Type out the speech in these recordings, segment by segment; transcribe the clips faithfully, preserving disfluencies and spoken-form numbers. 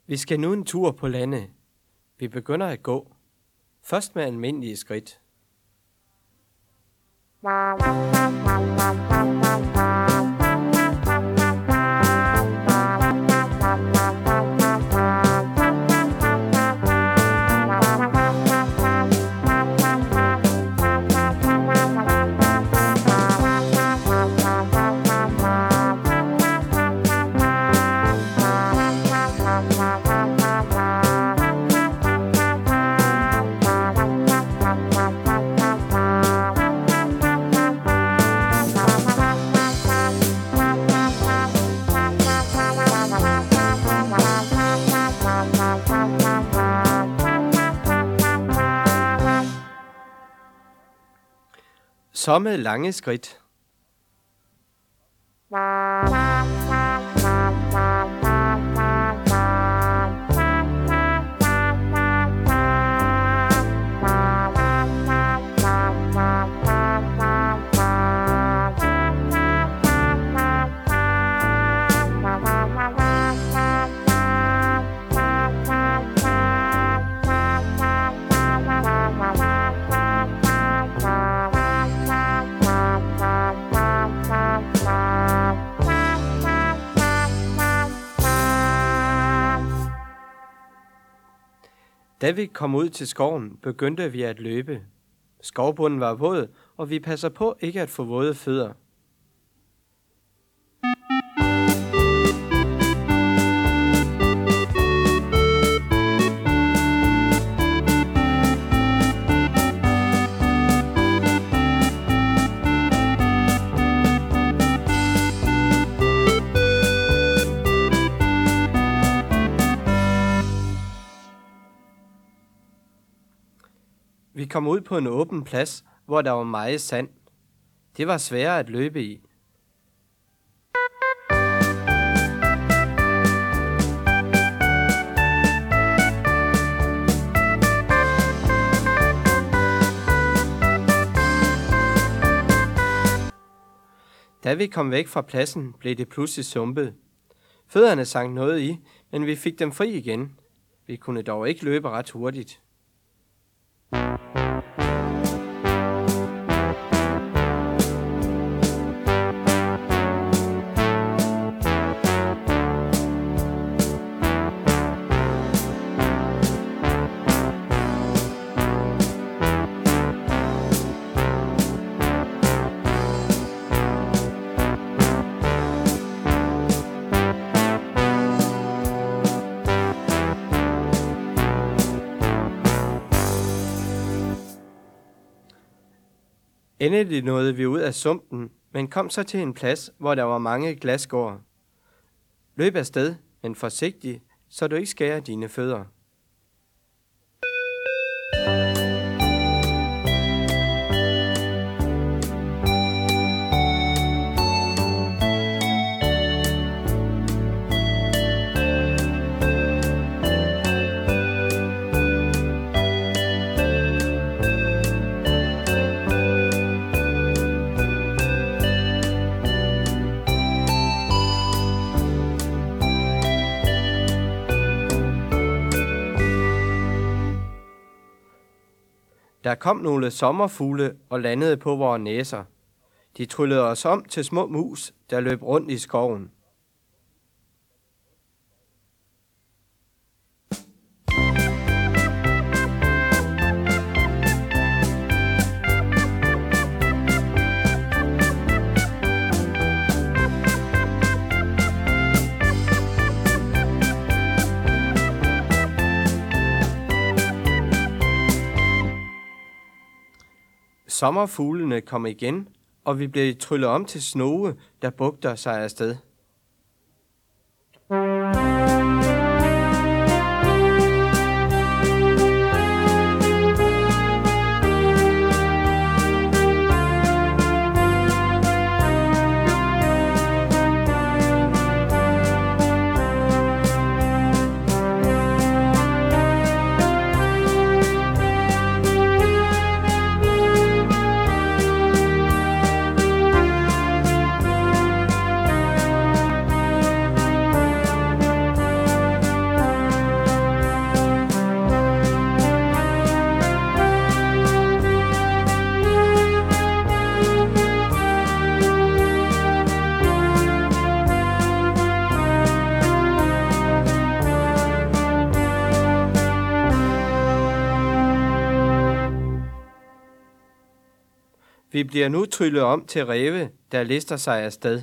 Vi skal nu en tur på landet. Vi begynder at gå. Først med almindelige skridt. Så med lange skridt. Da vi kom ud til skoven, begyndte vi at løbe. Skovbunden var våd, og vi passer på ikke at få våde fødder. Vi kom ud på en åben plads, hvor der var meget sand. Det var sværere at løbe i. Da vi kom væk fra pladsen, blev det pludselig sumpet. Fødderne sank noget i, men vi fik dem fri igen. Vi kunne dog ikke løbe ret hurtigt. Endelig nåede vi ud af sumpen, men kom så til en plads, hvor der var mange glasskår. Løb afsted, men forsigtig, så du ikke skærer dine fødder. Der kom nogle sommerfugle og landede på vores næser. De tryllede os om til små mus, der løb rundt i skoven. Sommerfuglene kom igen, og vi blev tryllet om til snoge, der bugter sig afsted. Vi bliver nu tryllet om til ræve, der lister sig afsted.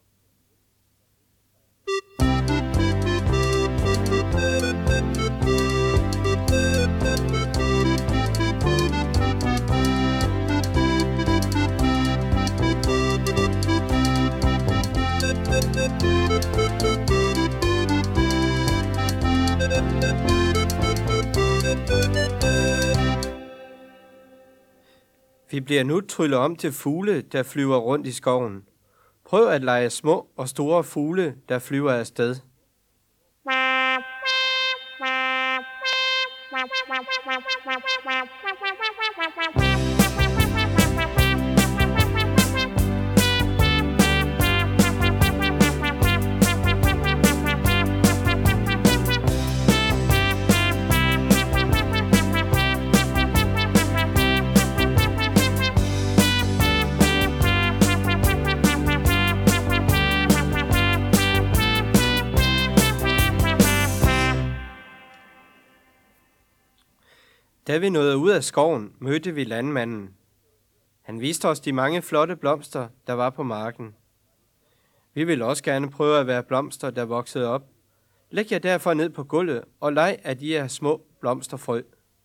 Vi bliver nu tryllet om til fugle, der flyver rundt i skoven. Prøv at lege små og store fugle, der flyver afsted. Da vi nåede ud af skoven, mødte vi landmanden. Han viste os de mange flotte blomster, der var på marken. Vi ville også gerne prøve at være blomster, der voksede op. Læg jer derfor ned på gulvet og leg af de her små blomsterfrø.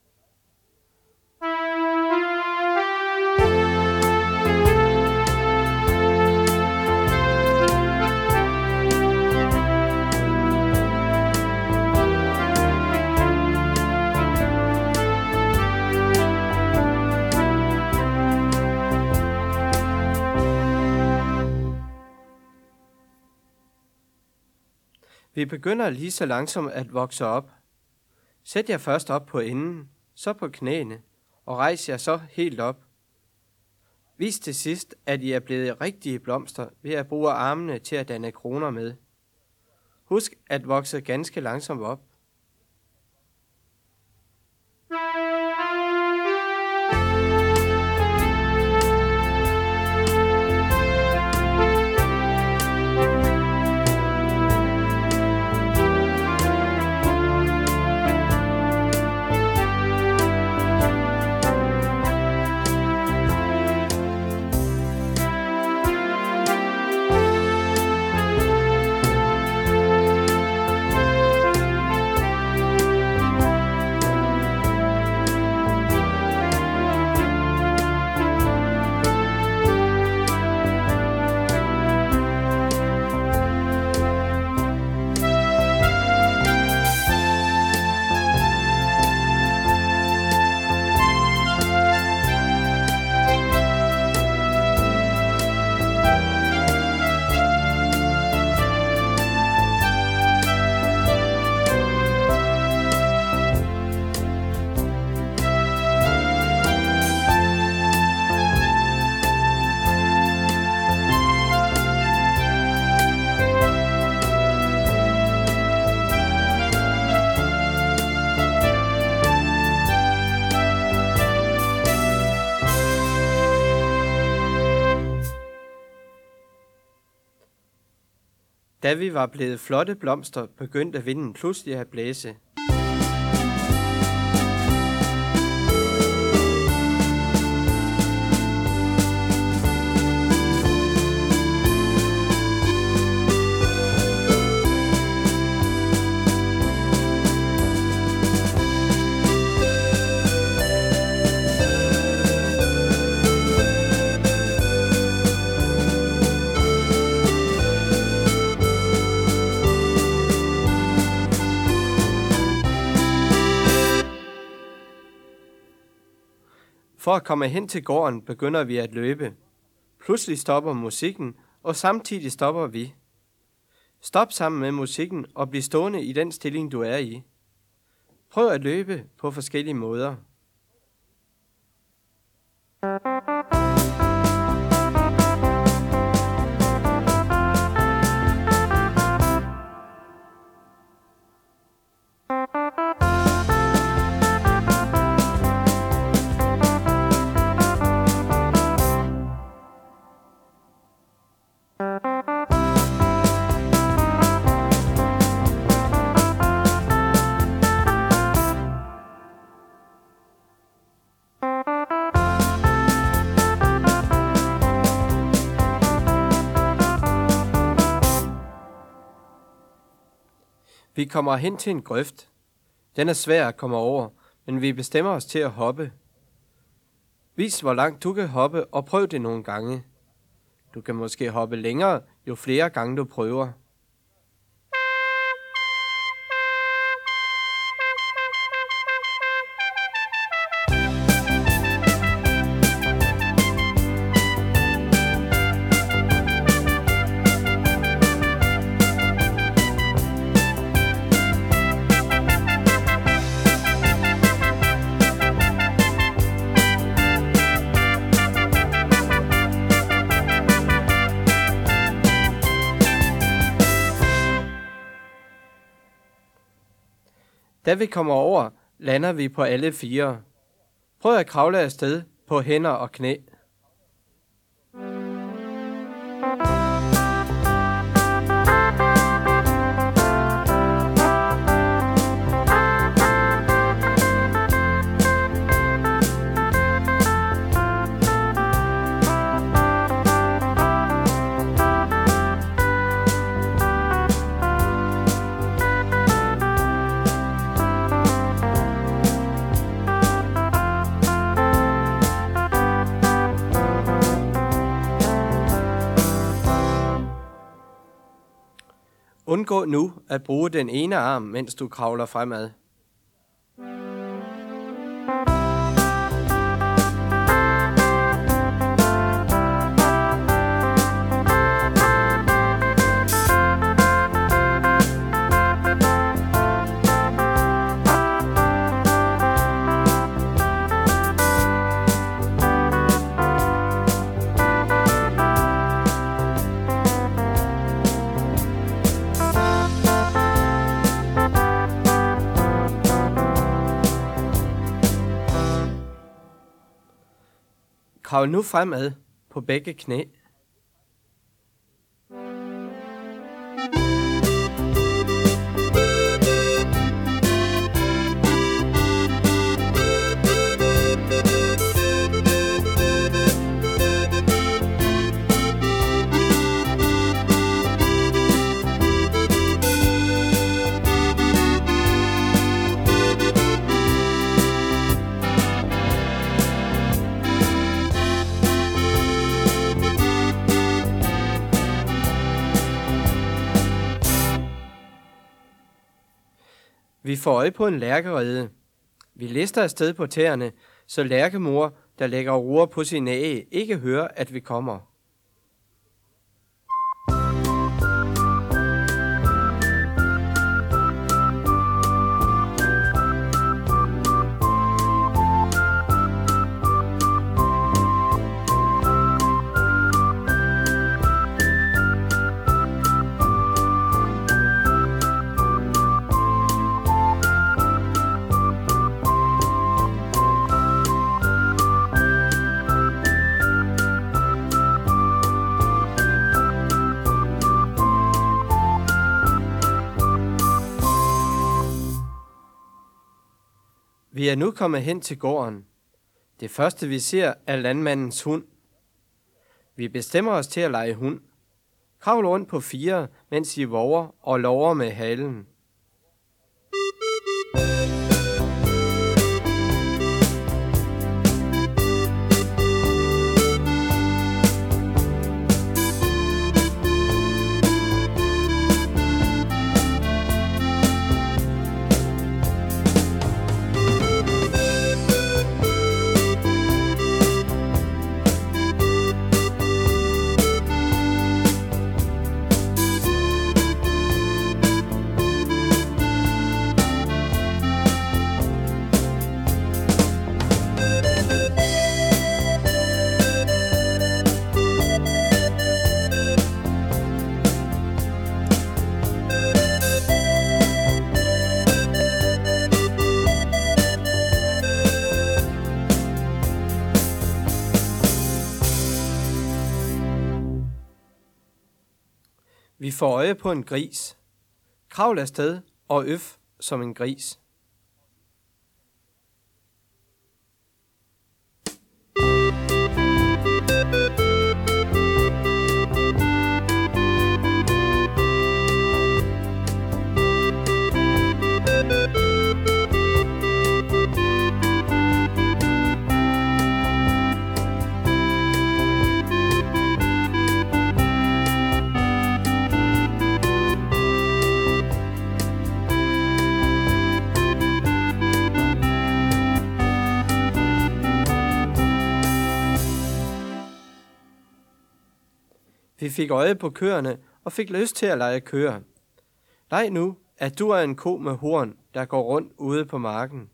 Vi begynder lige så langsomt at vokse op. Sæt jer først op på enden, så på knæene, og rejs jer så helt op. Vis til sidst, at I er blevet rigtige blomster ved at bruge armene til at danne kroner med. Husk at vokse ganske langsomt op. Da vi var blevet flotte blomster, begyndte vinden pludselig at blæse. For at komme hen til gården begynder vi at løbe. Pludselig stopper musikken, og samtidig stopper vi. Stop sammen med musikken og bliv stående i den stilling, du er i. Prøv at løbe på forskellige måder. Vi kommer hen til en grøft. Den er svær at komme over, men vi bestemmer os til at hoppe. Vis, hvor langt du kan hoppe, og prøv det nogle gange. Du kan måske hoppe længere, jo flere gange du prøver. Da vi kommer over, lander vi på alle fire. Prøv at kravle afsted på hænder og knæ. Undgå nu at bruge den ene arm, mens du kravler fremad. Kravl nu fremad på begge knæ. Vi får øje på en lærkerede. Vi lister afsted på tæerne, så lærkemor, der lægger roer på sine æg, ikke hører, at vi kommer. Vi er nu kommet hen til gården. Det første vi ser er landmandens hund. Vi bestemmer os til at lege hund. Kravl rundt på fire, mens I vover og lover med halen. Vi får øje på en gris. Kravl afsted og øf som en gris. Vi fik øje på køerne og fik lyst til at lege køer. Leg nu, at du er en ko med horn, der går rundt ude på marken.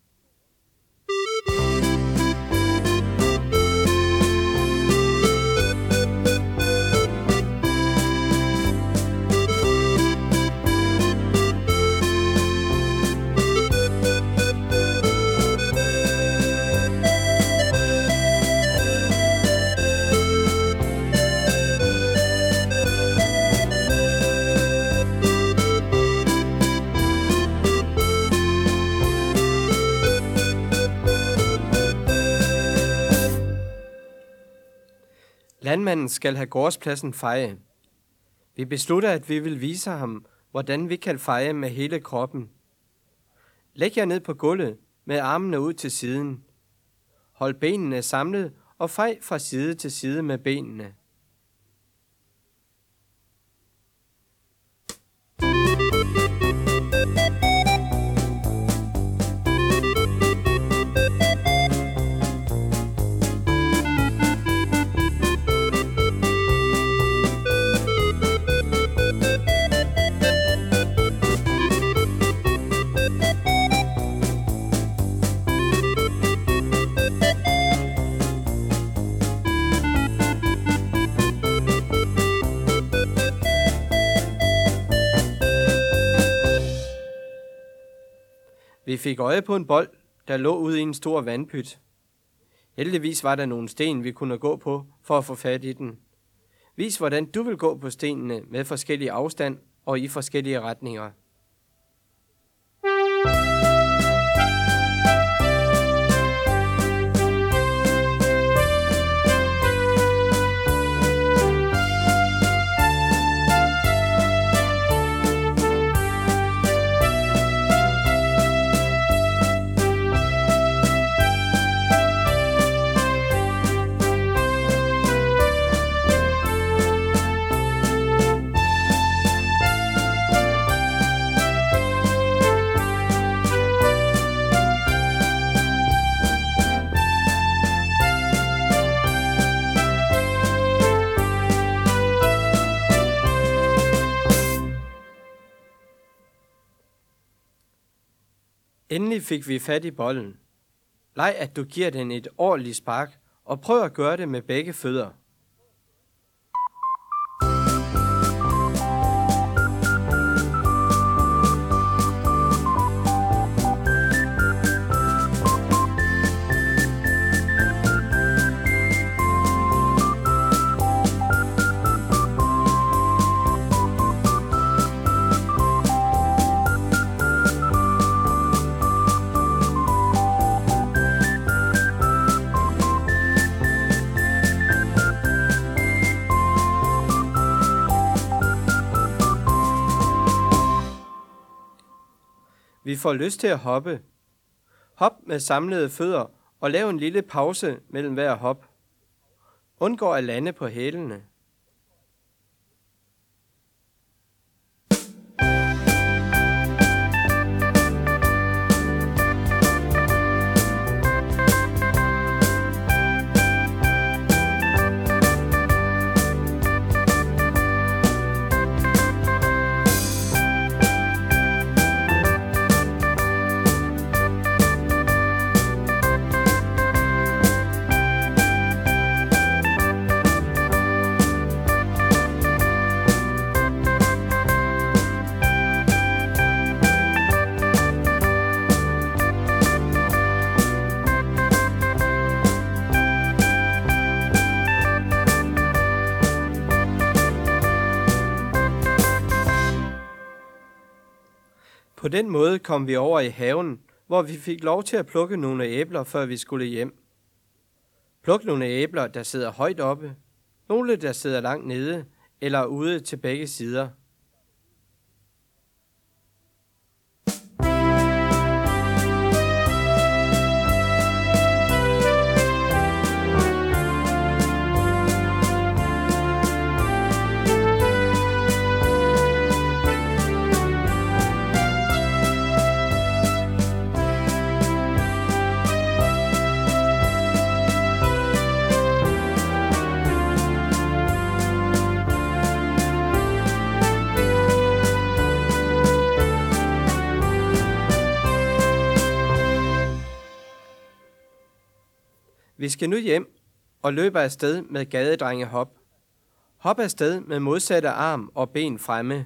Landmanden skal have gårdspladsen feje. Vi beslutter, at vi vil vise ham, hvordan vi kan feje med hele kroppen. Læg jer ned på gulvet med armene ud til siden. Hold benene samlet og fej fra side til side med benene. Vi fik øje på en bold, der lå ude i en stor vandpyt. Heldigvis var der nogle sten, vi kunne gå på for at få fat i den. Vis, hvordan du vil gå på stenene med forskellig afstand og i forskellige retninger. Endelig fik vi fat i bolden. Leg, at du giver den et ordentligt spark, og prøv at gøre det med begge fødder. Vi får lyst til at hoppe. Hop med samlede fødder og lav en lille pause mellem hver hop. Undgå at lande på hælene. På den måde kom vi over i haven, hvor vi fik lov til at plukke nogle æbler, før vi skulle hjem. Pluk nogle æbler, der sidder højt oppe, nogle, der sidder langt nede eller ude til begge sider. Vi skal nu hjem og løber afsted med gadedrenge hop. Hop afsted med modsatte arm og ben fremme.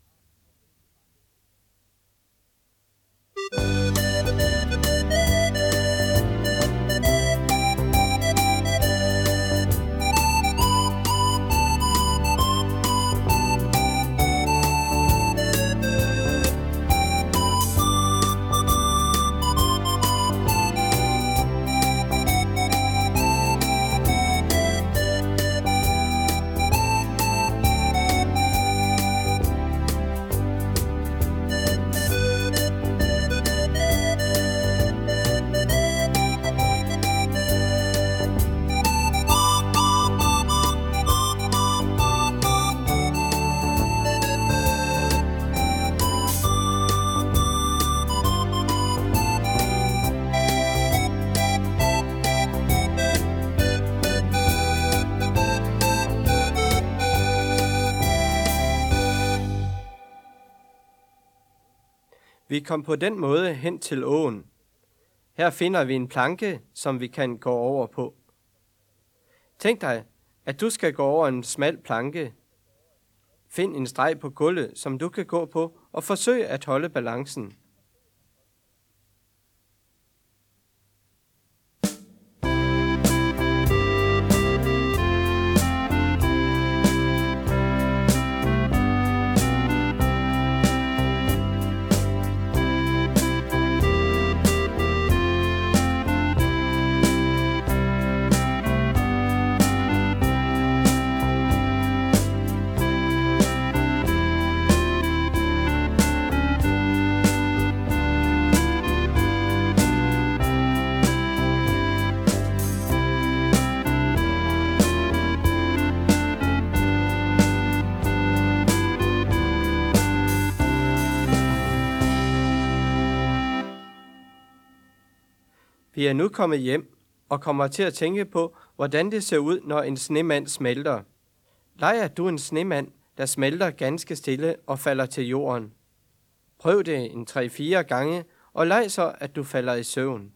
Vi kom på den måde hen til åen. Her finder vi en planke, som vi kan gå over på. Tænk dig, at du skal gå over en smal planke. Find en streg på gulvet, som du kan gå på, og forsøg at holde balancen. Vi er nu kommet hjem og kommer til at tænke på, hvordan det ser ud, når en snemand smelter. Leger du en snemand, der smelter ganske stille og falder til jorden? Prøv det en tre-fire gange, og leg så, at du falder i søvn.